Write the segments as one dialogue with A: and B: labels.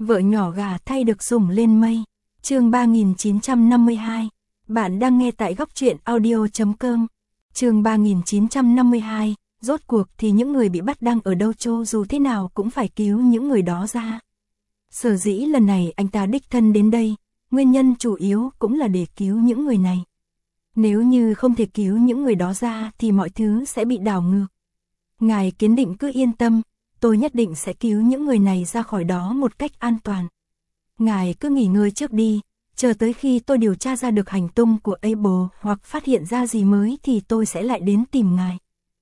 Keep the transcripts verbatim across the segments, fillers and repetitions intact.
A: Vợ nhỏ gà thay được sủng lên mây. Chương ba nghìn chín trăm năm mươi hai. Bạn đang nghe tại góc truyện audio chấm com. Chương ba nghìn chín trăm năm mươi hai. Rốt cuộc thì những người bị bắt đang ở đâu, cho dù thế nào cũng phải cứu những người đó ra. Sở dĩ lần này anh ta đích thân đến đây, nguyên nhân chủ yếu cũng là để cứu những người này. Nếu như không thể cứu những người đó ra thì mọi thứ sẽ bị đảo ngược. Ngài Kiến Định cứ yên tâm, tôi nhất định sẽ cứu những người này ra khỏi đó một cách an toàn. Ngài cứ nghỉ ngơi trước đi, chờ tới khi tôi điều tra ra được hành tung của Abel hoặc phát hiện ra gì mới thì tôi sẽ lại đến tìm ngài.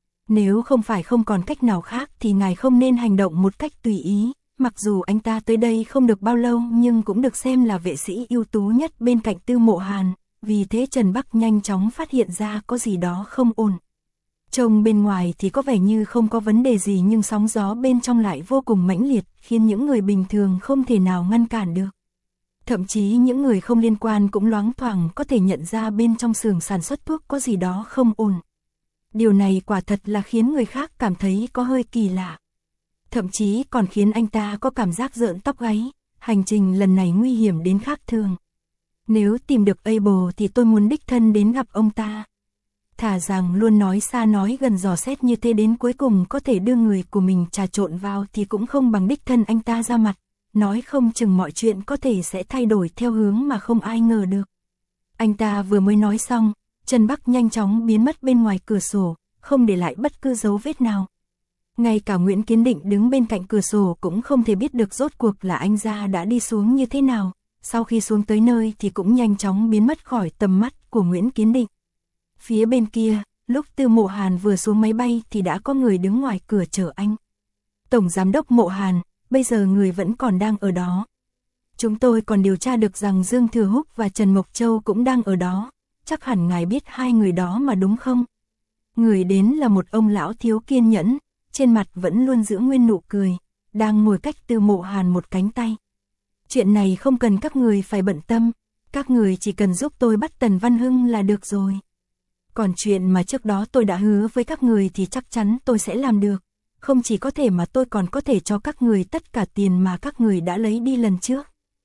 A: Nếu không phải không còn cách nào khác thì ngài không nên hành động một cách tùy ý. Mặc dù anh ta tới đây không được bao lâu nhưng cũng được xem là vệ sĩ ưu tú nhất bên cạnh Tư Mộ Hàn, vì thế Trần Bắc nhanh chóng phát hiện ra có gì đó không ổn. Trông bên ngoài thì có vẻ như không có vấn đề gì nhưng sóng gió bên trong lại vô cùng mãnh liệt, khiến những người bình thường không thể nào ngăn cản được. Thậm chí những người không liên quan cũng loáng thoáng có thể nhận ra bên trong xưởng sản xuất thuốc có gì đó không ổn. Điều này quả thật là khiến người khác cảm thấy có hơi kỳ lạ. Thậm chí còn khiến anh ta có cảm giác rợn tóc gáy, hành trình lần này nguy hiểm đến khác thường. Nếu tìm được Abel thì tôi muốn đích thân đến gặp ông ta. Thà rằng luôn nói xa nói gần dò xét như thế đến cuối cùng có thể đưa người của mình trà trộn vào thì cũng không bằng đích thân anh ta ra mặt, nói không chừng mọi chuyện có thể sẽ thay đổi theo hướng mà không ai ngờ được. Anh ta vừa mới nói xong, Trần Bắc nhanh chóng biến mất bên ngoài cửa sổ, không để lại bất cứ dấu vết nào. Ngay cả Nguyễn Kiến Định đứng bên cạnh cửa sổ cũng không thể biết được rốt cuộc là anh gia đã đi xuống như thế nào, sau khi xuống tới nơi thì cũng nhanh chóng biến mất khỏi tầm mắt của Nguyễn Kiến Định. Phía bên kia, lúc Tư Mộ Hàn vừa xuống máy bay thì đã có người đứng ngoài cửa chờ anh. Tổng Giám đốc Mộ Hàn, bây giờ người vẫn còn đang ở đó. Chúng tôi còn điều tra được rằng Dương Thừa Húc và Trần Mộc Châu cũng đang ở đó, chắc hẳn ngài biết hai người đó mà đúng không? Người đến là một ông lão thiếu kiên nhẫn, trên mặt vẫn luôn giữ nguyên nụ cười, đang ngồi cách Tư Mộ Hàn một cánh tay. Chuyện này không cần các người phải bận tâm, các người chỉ cần giúp tôi bắt Tần Văn Hưng là được rồi. Còn chuyện mà trước đó tôi đã hứa với các người thì chắc chắn tôi sẽ làm được, không chỉ có thể mà tôi còn có thể cho các người tất cả tiền mà các người đã lấy đi lần trước.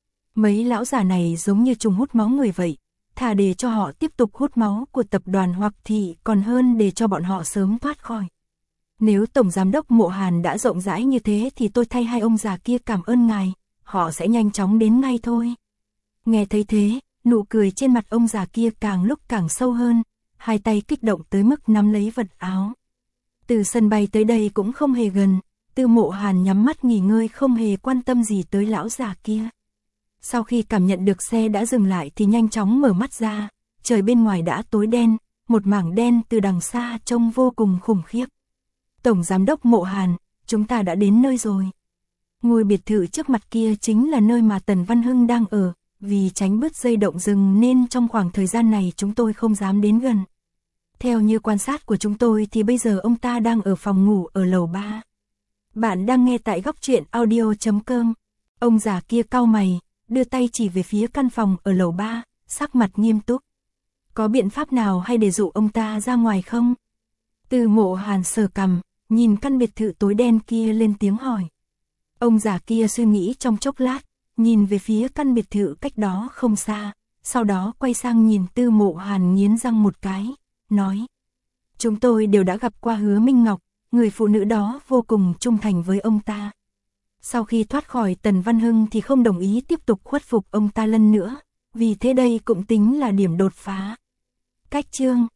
A: Mấy lão già này giống như trùng hút máu người vậy, thà để cho họ tiếp tục hút máu của tập đoàn hoặc thì còn hơn để cho bọn họ sớm thoát khỏi. Nếu Tổng Giám đốc Mộ Hàn đã rộng rãi như thế thì tôi thay hai ông già kia cảm ơn ngài, họ sẽ nhanh chóng đến ngay thôi. Nghe thấy thế, nụ cười trên mặt ông già kia càng lúc càng sâu hơn, hai tay kích động tới mức nắm lấy vật áo. Từ sân bay tới đây cũng không hề gần, Tư Mộ Hàn nhắm mắt nghỉ ngơi không hề quan tâm gì tới lão già kia. Sau khi cảm nhận được xe đã dừng lại thì nhanh chóng mở mắt ra, trời bên ngoài đã tối đen, một mảng đen từ đằng xa trông vô cùng khủng khiếp. Tổng Giám đốc Mộ Hàn, chúng ta đã đến nơi rồi. Ngôi biệt thự trước mặt kia chính là nơi mà Tần Văn Hưng đang ở, vì tránh bứt dây động rừng nên trong khoảng thời gian này chúng tôi không dám đến gần. Theo như quan sát của chúng tôi thì bây giờ ông ta đang ở phòng ngủ ở lầu ba. Bạn đang nghe tại góc truyện audio chấm com. Ông già kia cau mày, đưa tay chỉ về phía căn phòng ở lầu ba, sắc mặt nghiêm túc. Có biện pháp nào hay để dụ ông ta ra ngoài không? Tư Mộ Hàn sờ cằm, nhìn căn biệt thự tối đen kia lên tiếng hỏi. Ông già kia suy nghĩ trong chốc lát, nhìn về phía căn biệt thự cách đó không xa, sau đó quay sang nhìn Tư Mộ Hàn nghiến răng một cái, nói. Chúng tôi đều đã gặp qua Hứa Minh Ngọc, người phụ nữ đó vô cùng trung thành với ông ta. Sau khi thoát khỏi Tần Văn Hưng thì không đồng ý tiếp tục khuất phục ông ta lần nữa, vì thế đây cũng tính là điểm đột phá. Cách chương